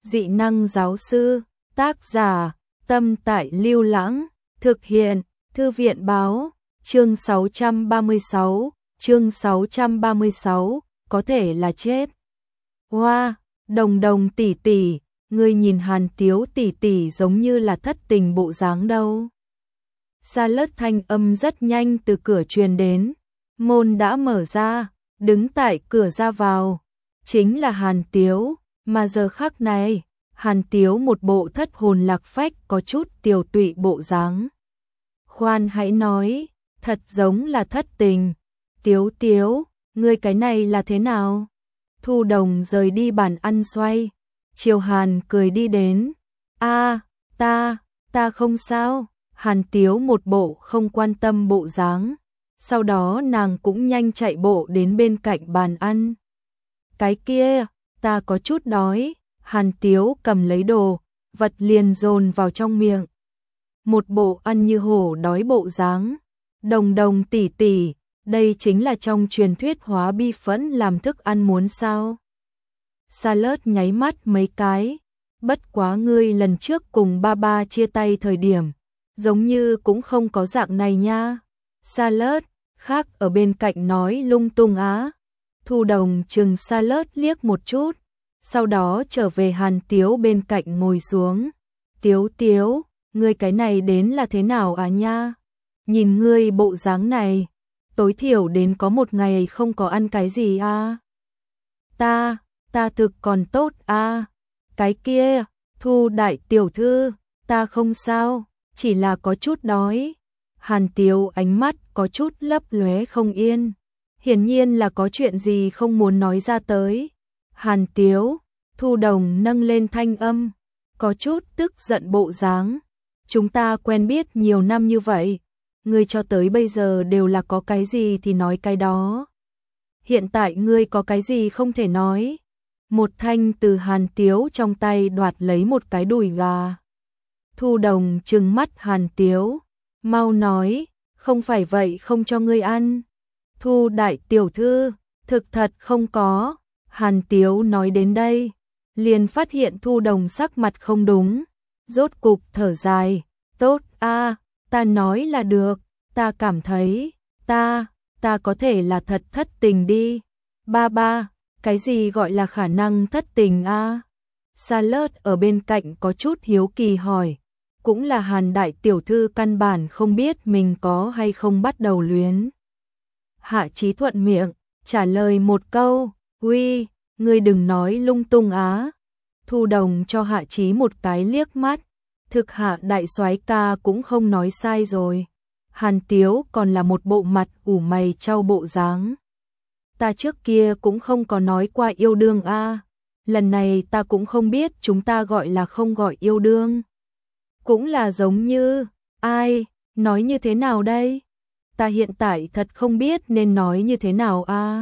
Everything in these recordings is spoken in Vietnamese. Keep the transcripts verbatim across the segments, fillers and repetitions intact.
dị năng giáo sư, tác giả, Tâm Tại Lưu Lãng, thực hiện, Thư viện báo, chương sáu trăm ba mươi sáu, chương sáu trăm ba mươi sáu, có thể là chết. Hoa, wow, Đồng Đồng tỷ tỷ, ngươi nhìn Hàn Tiếu tỷ tỷ giống như là thất tình bộ dáng đâu. Xa lất thanh âm rất nhanh từ cửa truyền đến, môn đã mở ra, đứng tại cửa ra vào, chính là Hàn Tiếu, mà giờ khắc này, Hàn Tiếu một bộ thất hồn lạc phách có chút tiều tụy bộ dáng. Khoan hãy nói, thật giống là thất tình. Tiếu Tiếu, ngươi cái này là thế nào? Thu Đồng rời đi bàn ăn xoay, Triều Hàn cười đi đến. A, ta, ta không sao. Hàn Tiếu một bộ không quan tâm bộ dáng. Sau đó nàng cũng nhanh chạy bộ đến bên cạnh bàn ăn. Cái kia, ta có chút đói. Hàn Tiếu cầm lấy đồ, vật liền dồn vào trong miệng. Một bộ ăn như hổ đói bộ dáng. Đồng Đồng tỷ tỷ, đây chính là trong truyền thuyết hóa bi phẫn làm thức ăn muốn sao? Sa Lớt nháy mắt mấy cái, bất quá ngươi lần trước cùng ba ba chia tay thời điểm, giống như cũng không có dạng này nha. Sa Lớt, khác ở bên cạnh nói lung tung á. Thu Đồng chừng Sa Lớt liếc một chút, sau đó trở về Hàn Tiếu bên cạnh ngồi xuống. Tiếu Tiếu, ngươi cái này đến là thế nào à nha? Nhìn ngươi bộ dáng này, tối thiểu đến có một ngày không có ăn cái gì à? Ta, ta thực còn tốt à? Cái kia, Thu đại tiểu thư, ta không sao, chỉ là có chút đói. Hàn Tiếu ánh mắt có chút lấp lóe không yên, hiển nhiên là có chuyện gì không muốn nói ra tới. Hàn Tiếu, Thu Đồng nâng lên thanh âm, có chút tức giận bộ dáng. Chúng ta quen biết nhiều năm như vậy, ngươi cho tới bây giờ đều là có cái gì thì nói cái đó. Hiện tại ngươi có cái gì không thể nói. Một thanh từ Hàn Tiếu trong tay đoạt lấy một cái đùi gà. Thu Đồng trừng mắt Hàn Tiếu, mau nói, không phải vậy không cho ngươi ăn. Thu đại tiểu thư, thực thật không có. Hàn Tiếu nói đến đây, liền phát hiện Thu Đồng sắc mặt không đúng, rốt cục thở dài, tốt a, ta nói là được, ta cảm thấy, ta, ta có thể là thật thất tình đi. Ba ba, cái gì gọi là khả năng thất tình a? Sa Lớt ở bên cạnh có chút hiếu kỳ hỏi, cũng là Hàn đại tiểu thư căn bản không biết mình có hay không bắt đầu luyến. Hạ Chí thuận miệng, trả lời một câu, uy, ngươi đừng nói lung tung á. Thu Đồng cho Hạ Chí một cái liếc mắt, thực Hạ đại soái ca cũng không nói sai rồi. Hàn Tiếu còn là một bộ mặt ủ mày trao bộ dáng. Ta trước kia cũng không có nói qua yêu đương a, lần này ta cũng không biết chúng ta gọi là không gọi yêu đương. Cũng là giống như, ai, nói như thế nào đây? Ta hiện tại thật không biết nên nói như thế nào a.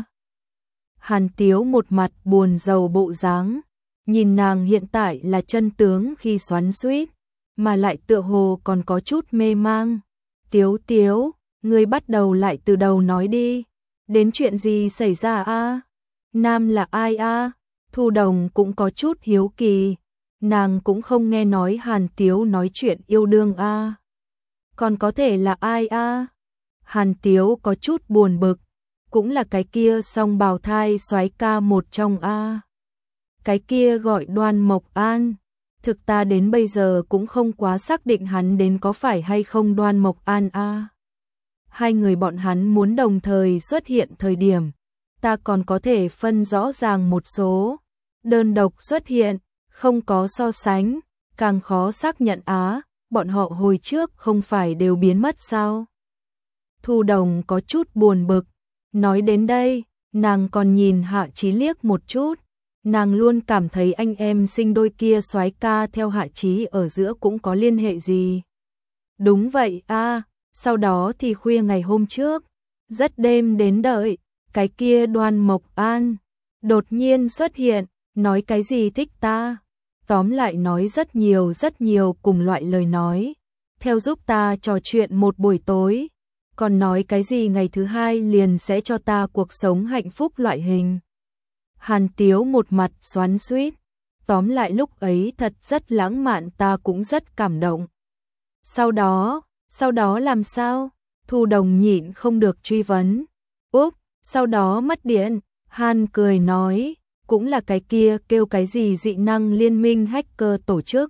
Hàn Tiếu một mặt buồn rầu bộ dáng, nhìn nàng hiện tại là chân tướng khi xoắn xuýt, mà lại tựa hồ còn có chút mê mang. Tiếu Tiếu, ngươi bắt đầu lại từ đầu nói đi, đến chuyện gì xảy ra a? Nam là ai a? Thu Đồng cũng có chút hiếu kỳ, nàng cũng không nghe nói Hàn Tiếu nói chuyện yêu đương a. Còn có thể là ai a? Hàn Tiếu có chút buồn bực, cũng là cái kia song bào thai soái ca một trong a. Cái kia gọi Đoan Mộc An, thực ta đến bây giờ cũng không quá xác định hắn đến có phải hay không Đoan Mộc An a. Hai người bọn hắn muốn đồng thời xuất hiện thời điểm, ta còn có thể phân rõ ràng một số, đơn độc xuất hiện, không có so sánh, càng khó xác nhận á, bọn họ hồi trước không phải đều biến mất sao? Thu Đồng có chút buồn bực, nói đến đây, nàng còn nhìn Hạ Chí liếc một chút, nàng luôn cảm thấy anh em sinh đôi kia soái ca theo Hạ Chí ở giữa cũng có liên hệ gì. Đúng vậy a, sau đó thì khuya ngày hôm trước, rất đêm đến đợi, cái kia Đoan Mộc An đột nhiên xuất hiện, nói cái gì thích ta, tóm lại nói rất nhiều rất nhiều cùng loại lời nói, theo giúp ta trò chuyện một buổi tối, còn nói cái gì ngày thứ hai liền sẽ cho ta cuộc sống hạnh phúc loại hình. Hàn Tiếu một mặt xoắn xuýt, tóm lại lúc ấy thật rất lãng mạn, ta cũng rất cảm động. Sau đó, sau đó làm sao? Thu Đồng nhịn không được truy vấn. Úp, sau đó mất điện, Han cười nói, cũng là cái kia kêu cái gì dị năng liên minh hacker tổ chức.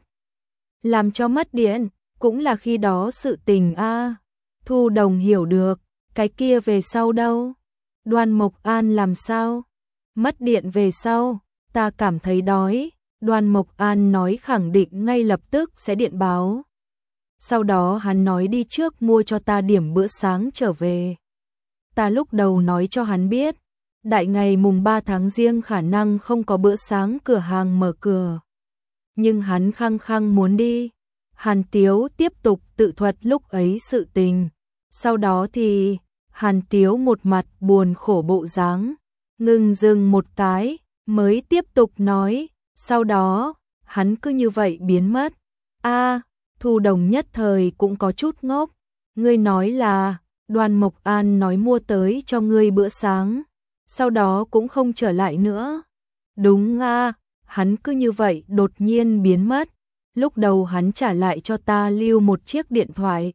Làm cho mất điện, cũng là khi đó sự tình a. Thu Đồng hiểu được, cái kia về sau đâu? Đoan Mộc An làm sao? Mất điện về sau, ta cảm thấy đói. Đoan Mộc An nói khẳng định ngay lập tức sẽ điện báo. Sau đó hắn nói đi trước mua cho ta điểm bữa sáng trở về. Ta lúc đầu nói cho hắn biết, đại ngày mùng ba tháng Giêng khả năng không có bữa sáng cửa hàng mở cửa. Nhưng hắn khăng khăng muốn đi. Hàn Tiếu tiếp tục tự thuật lúc ấy sự tình. Sau đó thì, Hàn Tiếu một mặt buồn khổ bộ dáng, ngừng dừng một cái, mới tiếp tục nói, sau đó, hắn cứ như vậy biến mất. A, Thu Đồng nhất thời cũng có chút ngốc, ngươi nói là, Đoan Mộc An nói mua tới cho ngươi bữa sáng, sau đó cũng không trở lại nữa. Đúng a, hắn cứ như vậy đột nhiên biến mất, lúc đầu hắn trả lại cho ta lưu một chiếc điện thoại.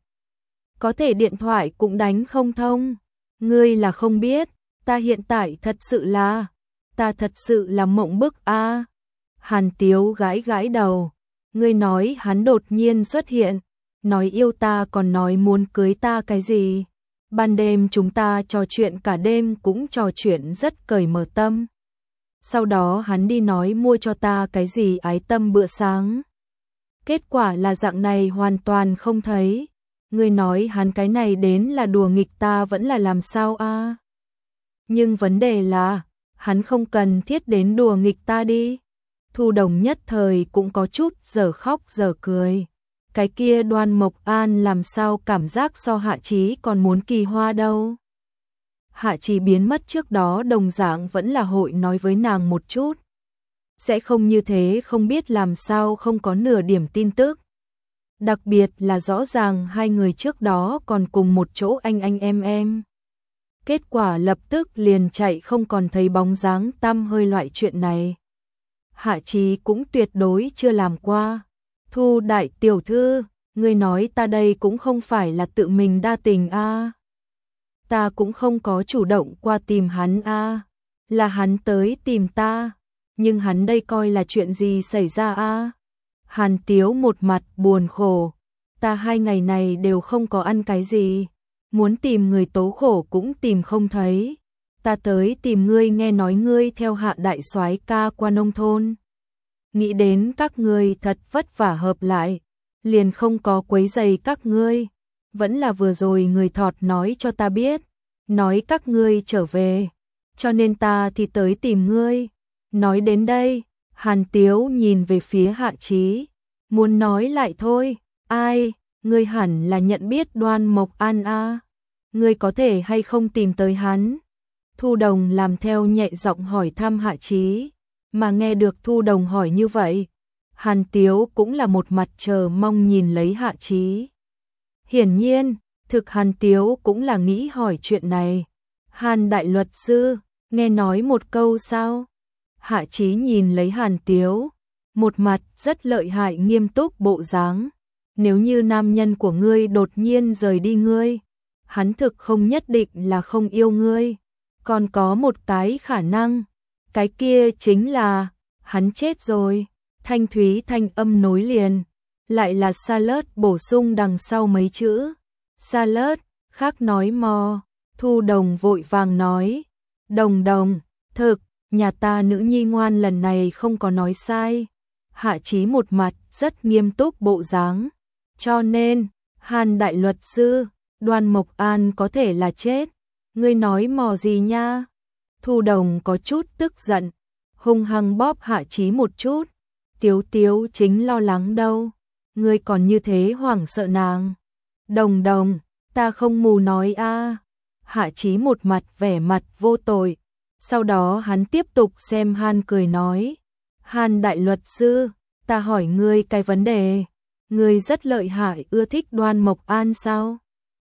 Có thể điện thoại cũng đánh không thông, ngươi là không biết, ta hiện tại thật sự là, ta thật sự là mộng bức a. Hàn Tiếu gãi gãi đầu, ngươi nói hắn đột nhiên xuất hiện, nói yêu ta còn nói muốn cưới ta cái gì. Ban đêm chúng ta trò chuyện cả đêm cũng trò chuyện rất cởi mở tâm. Sau đó hắn đi nói mua cho ta cái gì ái tâm bữa sáng. Kết quả là dạng này hoàn toàn không thấy. Ngươi nói hắn cái này đến là đùa nghịch ta vẫn là làm sao a? Nhưng vấn đề là, hắn không cần thiết đến đùa nghịch ta đi. Thu Đồng nhất thời cũng có chút giờ khóc giờ cười. Cái kia Đoan Mộc An làm sao cảm giác so Hạ Chí còn muốn kỳ hoa đâu. Hạ Chí biến mất trước đó đồng dạng vẫn là hội nói với nàng một chút. Sẽ không như thế không biết làm sao không có nửa điểm tin tức. Đặc biệt là rõ ràng hai người trước đó còn cùng một chỗ anh anh em em. Kết quả lập tức liền chạy không còn thấy bóng dáng tăm hơi loại chuyện này. Hạ Chí cũng tuyệt đối chưa làm qua. Thu đại tiểu thư, ngươi nói ta đây cũng không phải là tự mình đa tình a. À. Ta cũng không có chủ động qua tìm hắn a, à. Là hắn tới tìm ta, nhưng hắn đây coi là chuyện gì xảy ra a? À. Hàn Tiếu một mặt buồn khổ, ta hai ngày này đều không có ăn cái gì, muốn tìm người tố khổ cũng tìm không thấy. Ta tới tìm ngươi nghe nói ngươi theo Hạ đại soái ca qua nông thôn. Nghĩ đến các ngươi thật vất vả hợp lại, liền không có quấy rầy các ngươi. Vẫn là vừa rồi người thọt nói cho ta biết, nói các ngươi trở về, cho nên ta thì tới tìm ngươi. Nói đến đây, Hàn Tiếu nhìn về phía Hạ Chí, muốn nói lại thôi, ai, ngươi hẳn là nhận biết Đoan Mộc An a, ngươi có thể hay không tìm tới hắn? Thu Đồng làm theo nhẹ giọng hỏi thăm Hạ Chí, mà nghe được Thu Đồng hỏi như vậy, Hàn Tiếu cũng là một mặt chờ mong nhìn lấy Hạ Chí. Hiển nhiên, thực Hàn Tiếu cũng là nghĩ hỏi chuyện này. Hàn đại luật sư, nghe nói một câu sao? Hạ Chí nhìn lấy Hàn Tiếu, một mặt rất lợi hại nghiêm túc bộ dáng. Nếu như nam nhân của ngươi đột nhiên rời đi ngươi, hắn thực không nhất định là không yêu ngươi. Còn có một cái khả năng, cái kia chính là, hắn chết rồi. Thanh thúy thanh âm nối liền, lại là Salad bổ sung đằng sau mấy chữ. Salad, khác nói mò. Thu Đồng vội vàng nói, Đồng Đồng, thực, nhà ta nữ nhi ngoan lần này không có nói sai. Hạ Chí một mặt rất nghiêm túc bộ dáng, cho nên, Hàn đại luật sư, Đoan Mộc An có thể là chết. Ngươi nói mò gì nha? Thu Đồng có chút tức giận, hung hăng bóp Hạ Chí một chút. Tiếu Tiếu chính lo lắng đâu, ngươi còn như thế hoảng sợ nàng. Đồng Đồng, ta không mù nói a. Hạ Chí một mặt vẻ mặt vô tội. Sau đó hắn tiếp tục xem Han cười nói, Hàn đại luật sư, ta hỏi ngươi cái vấn đề, ngươi rất lợi hại ưa thích Đoan Mộc An sao?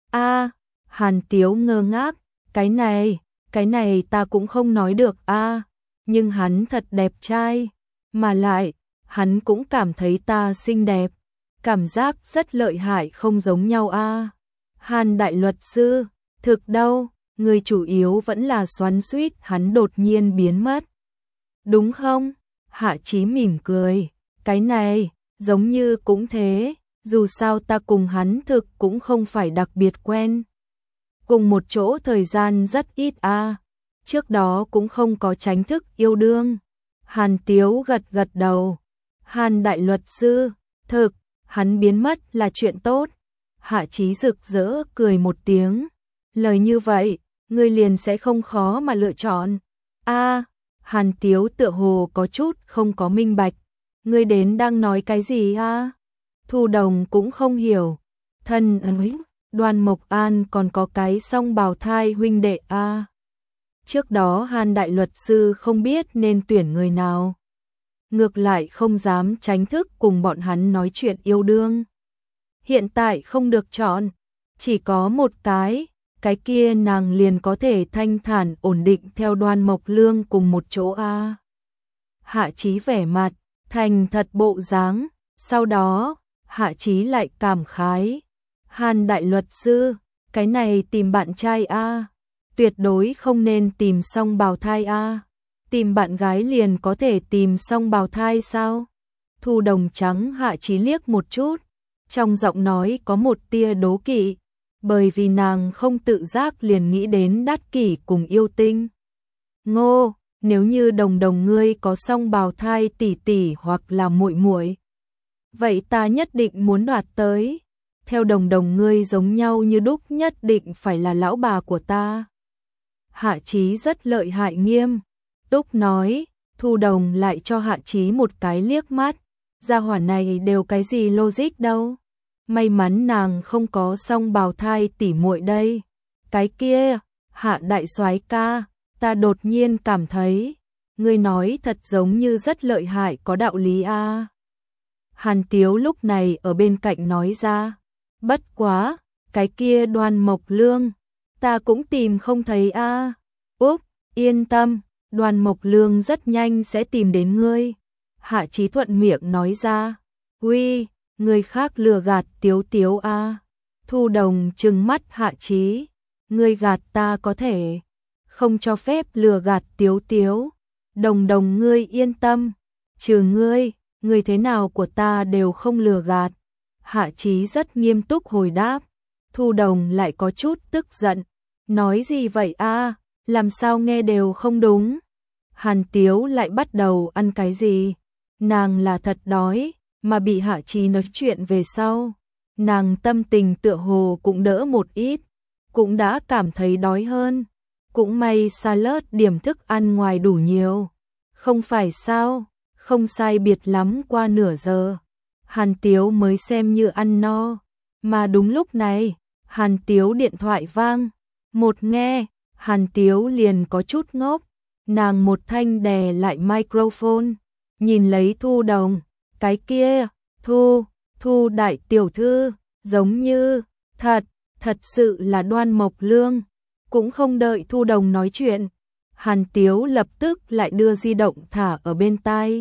A, Hàn Tiếu ngơ ngác, cái này, cái này ta cũng không nói được a, nhưng hắn thật đẹp trai, mà lại, hắn cũng cảm thấy ta xinh đẹp. Cảm giác rất lợi hại không giống nhau a. Hàn đại luật sư, thực đâu, người chủ yếu vẫn là xoắn xuýt hắn đột nhiên biến mất. Đúng không? Hạ Chí mỉm cười, cái này, giống như cũng thế, dù sao ta cùng hắn thực cũng không phải đặc biệt quen. Cùng một chỗ thời gian rất ít a, trước đó cũng không có chính thức yêu đương. Hàn Tiếu gật gật đầu, Hàn đại luật sư, thực, hắn biến mất là chuyện tốt. Hạ Chí rực rỡ cười một tiếng, lời như vậy, ngươi liền sẽ không khó mà lựa chọn. A, Hàn Tiếu tựa hồ có chút không có minh bạch, ngươi đến đang nói cái gì a? Thu Đồng cũng không hiểu. Thân ấy, Đoàn Mộc An còn có cái song bào thai huynh đệ a. Trước đó Hàn đại luật sư không biết nên tuyển người nào, ngược lại không dám tránh thức cùng bọn hắn nói chuyện yêu đương. Hiện tại không được chọn, chỉ có một cái, cái kia nàng liền có thể thanh thản ổn định theo Đoan Mộc Lương cùng một chỗ a. Hạ Chí vẻ mặt thành thật bộ dáng, sau đó, Hạ Chí lại cảm khái, Hàn đại luật sư, cái này tìm bạn trai a, tuyệt đối không nên tìm song bào thai a. Tìm bạn gái liền có thể tìm song bào thai sao? Thu Đồng trắng Hạ Chí liếc một chút, trong giọng nói có một tia đố kỵ, bởi vì nàng không tự giác liền nghĩ đến Đát Kỷ cùng Yêu Tinh. Ngô, nếu như Đồng Đồng ngươi có song bào thai tỷ tỷ hoặc là muội muội, vậy ta nhất định muốn đoạt tới. Theo Đồng Đồng ngươi giống nhau như đúc, nhất định phải là lão bà của ta. Hạ Chí rất lợi hại nghiêm túc nói. Thu Đồng lại cho Hạ Chí một cái liếc mắt, gia hỏa này đều cái gì logic đâu. May mắn nàng không có song bào thai tỉ muội đây. Cái kia, Hạ đại soái ca, ta đột nhiên cảm thấy, ngươi nói thật giống như rất lợi hại, có đạo lý a. Hàn Tiếu lúc này ở bên cạnh nói ra, bất quá, cái kia Đoan Mộc Lương, ta cũng tìm không thấy a. Úp, yên tâm, Đoan Mộc Lương rất nhanh sẽ tìm đến ngươi. Hạ Chí thuận miệng nói ra, uy, người khác lừa gạt Tiếu Tiếu a. Thu Đồng trừng mắt Hạ Chí, ngươi gạt ta có thể, không cho phép lừa gạt Tiếu Tiếu. Đồng Đồng ngươi yên tâm, trừ ngươi, người thế nào của ta đều không lừa gạt. Hạ Chí rất nghiêm túc hồi đáp. Thu Đồng lại có chút tức giận, nói gì vậy a, làm sao nghe đều không đúng. Hàn Tiếu lại bắt đầu ăn cái gì? Nàng là thật đói, mà bị Hạ Chí nói chuyện về sau, nàng tâm tình tựa hồ cũng đỡ một ít, cũng đã cảm thấy đói hơn. Cũng may salad điểm thức ăn ngoài đủ nhiều. Không phải sao, không sai biệt lắm qua nửa giờ, Hàn Tiếu mới xem như ăn no. Mà đúng lúc này, Hàn Tiếu điện thoại vang. Một nghe, Hàn Tiếu liền có chút ngốc. Nàng một thanh đè lại microphone, nhìn lấy Thu Đồng, cái kia, Thu, Thu đại tiểu thư, giống như, thật, thật sự là Đoan Mộc Lương. Cũng không đợi Thu Đồng nói chuyện, Hàn Tiếu lập tức lại đưa di động thả ở bên tai.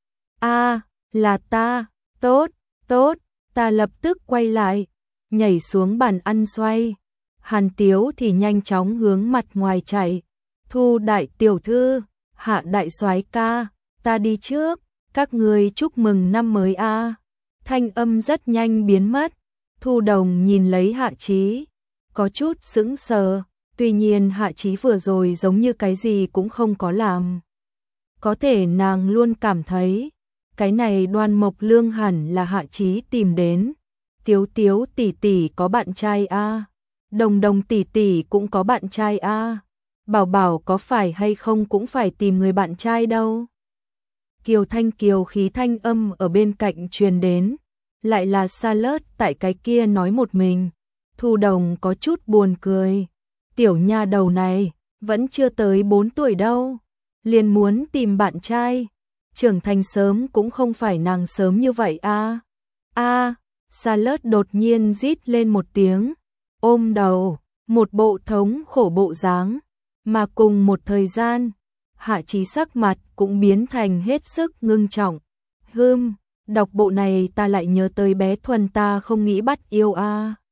A, là ta, tốt, tốt, ta lập tức quay lại, nhảy xuống bàn ăn xoay. Hàn Tiếu thì nhanh chóng hướng mặt ngoài chạy. Thu đại tiểu thư, Hạ đại soái ca, ta đi trước, các người chúc mừng năm mới a. Thanh âm rất nhanh biến mất. Thu Đồng nhìn lấy Hạ Chí, có chút sững sờ, tuy nhiên Hạ Chí vừa rồi giống như cái gì cũng không có làm. Có thể nàng luôn cảm thấy, cái này Đoan Mộc Lương hẳn là Hạ Chí tìm đến. Tiếu Tiếu tỷ tỷ có bạn trai a, Đồng Đồng tỷ tỷ cũng có bạn trai a. Bảo Bảo có phải hay không cũng phải tìm người bạn trai đâu. Kiều Thanh kiều khí thanh âm ở bên cạnh truyền đến, lại là salad tại cái kia nói một mình. Thu Đồng có chút buồn cười, tiểu nha đầu này vẫn chưa tới bốn tuổi đâu, liền muốn tìm bạn trai, trưởng thành sớm cũng không phải nàng sớm như vậy a. A, salad đột nhiên rít lên một tiếng, ôm đầu, một bộ thống khổ bộ dáng. Mà cùng một thời gian, Hạ Chí sắc mặt cũng biến thành hết sức ngưng trọng. Hưm, đọc bộ này ta lại nhớ tới bé Thuần ta không nghĩ bắt yêu a.